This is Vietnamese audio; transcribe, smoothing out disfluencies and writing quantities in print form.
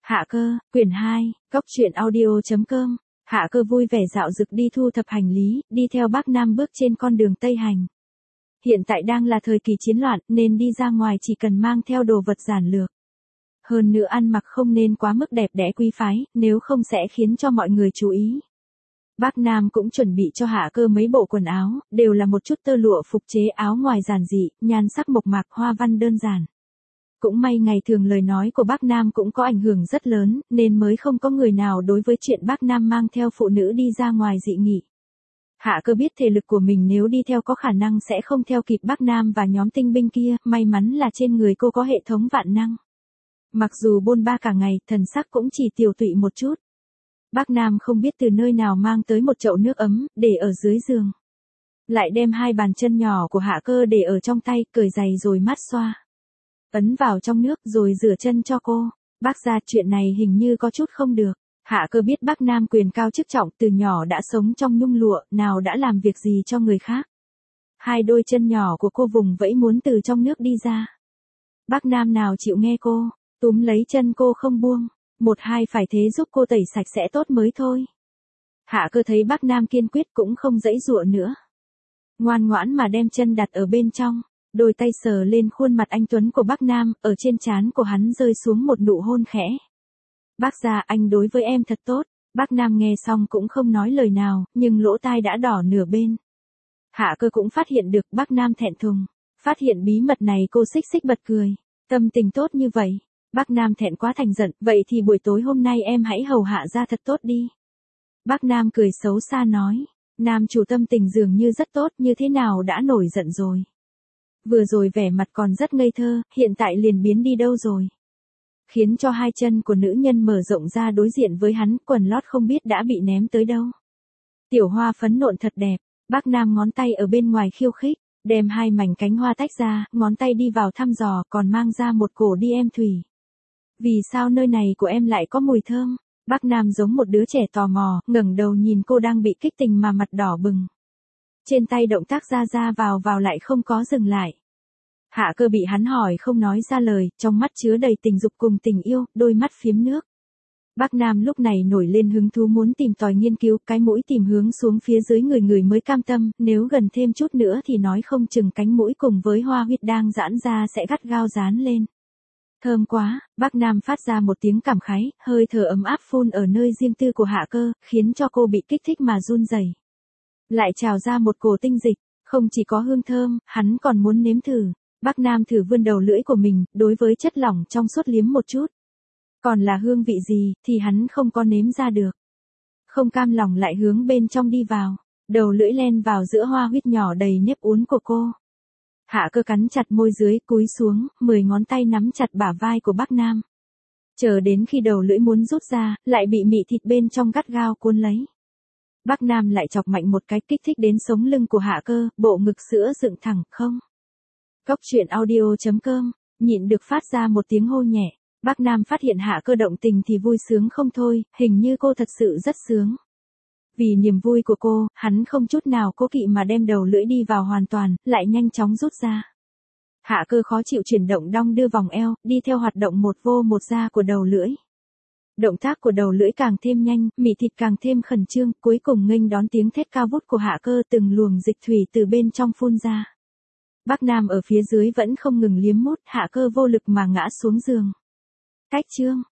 Hạ cơ, quyển 2, Cốc truyện audio.com. Hạ cơ vui vẻ dạo dực đi thu thập hành lý, đi theo bác Nam bước trên con đường Tây Hành. Hiện tại đang là thời kỳ chiến loạn, nên đi ra ngoài chỉ cần mang theo đồ vật giản lược. Hơn nữa ăn mặc không nên quá mức đẹp đẽ quý phái, nếu không sẽ khiến cho mọi người chú ý. Bác Nam cũng chuẩn bị cho Hạ cơ mấy bộ quần áo, đều là một chút tơ lụa phục chế áo ngoài giản dị, nhan sắc mộc mạc hoa văn đơn giản. Cũng may ngày thường lời nói của bác Nam cũng có ảnh hưởng rất lớn, nên mới không có người nào đối với chuyện bác Nam mang theo phụ nữ đi ra ngoài dị nghị. Hạ cơ biết thể lực của mình nếu đi theo có khả năng sẽ không theo kịp bác Nam và nhóm tinh binh kia, may mắn là trên người cô có hệ thống vạn năng. Mặc dù bôn ba cả ngày, thần sắc cũng chỉ tiều tụy một chút. Bác Nam không biết từ nơi nào mang tới một chậu nước ấm, để ở dưới giường. Lại đem hai bàn chân nhỏ của Hạ cơ để ở trong tay, cởi giày rồi mát xoa. Ấn vào trong nước rồi rửa chân cho cô. Bác ra chuyện này hình như có chút không được. Hạ cơ biết bác Nam quyền cao chức trọng, từ nhỏ đã sống trong nhung lụa, nào đã làm việc gì cho người khác. Hai đôi chân nhỏ của cô vùng vẫy muốn từ trong nước đi ra. Bác Nam nào chịu nghe cô, túm lấy chân cô không buông. Một hai phải thế giúp cô tẩy sạch sẽ tốt mới thôi. Hạ cơ thấy bác Nam kiên quyết cũng không giãy giụa nữa. Ngoan ngoãn mà đem chân đặt ở bên trong. Đôi tay sờ lên khuôn mặt anh tuấn của bác Nam, ở trên trán của hắn rơi xuống một nụ hôn khẽ. Bác gia, anh đối với em thật tốt. Bác Nam nghe xong cũng không nói lời nào, nhưng lỗ tai đã đỏ nửa bên. Hạ cơ cũng phát hiện được bác Nam thẹn thùng. Phát hiện bí mật này cô xích xích bật cười. Tâm tình tốt như vậy. Bác Nam thẹn quá thành giận, vậy thì buổi tối hôm nay em hãy hầu hạ ra thật tốt đi. Bác Nam cười xấu xa nói. Nam chủ tâm tình dường như rất tốt, như thế nào đã nổi giận rồi. Vừa rồi vẻ mặt còn rất ngây thơ, hiện tại liền biến đi đâu rồi. Khiến cho hai chân của nữ nhân mở rộng ra đối diện với hắn, quần lót không biết đã bị ném tới đâu. Tiểu hoa phấn nộn thật đẹp, bác Nam ngón tay ở bên ngoài khiêu khích, đem hai mảnh cánh hoa tách ra, ngón tay đi vào thăm dò, còn mang ra một cổ đi em thủy. Vì sao nơi này của em lại có mùi thơm? Bác Nam giống một đứa trẻ tò mò, ngẩng đầu nhìn cô đang bị kích tình mà mặt đỏ bừng. Trên tay động tác ra vào lại không có dừng lại. Hạ cơ bị hắn hỏi không nói ra lời, trong mắt chứa đầy tình dục cùng tình yêu, đôi mắt phiếm nước. Bác Nam lúc này nổi lên hứng thú muốn tìm tòi nghiên cứu, cái mũi tìm hướng xuống phía dưới người mới cam tâm, nếu gần thêm chút nữa thì nói không chừng cánh mũi cùng với hoa huyết đang giãn ra sẽ gắt gao dán lên. Thơm quá, bác Nam phát ra một tiếng cảm khái, hơi thở ấm áp phun ở nơi riêng tư của Hạ cơ, khiến cho cô bị kích thích mà run rẩy. Lại trào ra một cổ tinh dịch, không chỉ có hương thơm, hắn còn muốn nếm thử. Bác Nam thử vươn đầu lưỡi của mình, đối với chất lỏng trong suốt liếm một chút. Còn là hương vị gì, thì hắn không có nếm ra được. Không cam lòng lại hướng bên trong đi vào, đầu lưỡi len vào giữa hoa huyết nhỏ đầy nếp uốn của cô. Hạ cơ cắn chặt môi dưới, cúi xuống, 10 ngón tay nắm chặt bả vai của bác Nam. Chờ đến khi đầu lưỡi muốn rút ra, lại bị mị thịt bên trong gắt gao cuốn lấy. Bác Nam lại chọc mạnh một cái, kích thích đến sống lưng của Hạ cơ, bộ ngực sữa dựng thẳng, không. Cốc truyện audio.com, nhịn được phát ra một tiếng hô nhẹ. Bác Nam phát hiện Hạ cơ động tình thì vui sướng không thôi, hình như cô thật sự rất sướng. Vì niềm vui của cô, hắn không chút nào cố kỵ mà đem đầu lưỡi đi vào hoàn toàn, lại nhanh chóng rút ra. Hạ cơ khó chịu chuyển động đong đưa vòng eo, đi theo hoạt động một vô một ra của đầu lưỡi. Động tác của đầu lưỡi càng thêm nhanh, mị thịt càng thêm khẩn trương, cuối cùng nghênh đón tiếng thét cao vút của Hạ cơ, từng luồng dịch thủy từ bên trong phun ra. Bác Nam ở phía dưới vẫn không ngừng liếm mút, Hạ cơ vô lực mà ngã xuống giường. Cách chương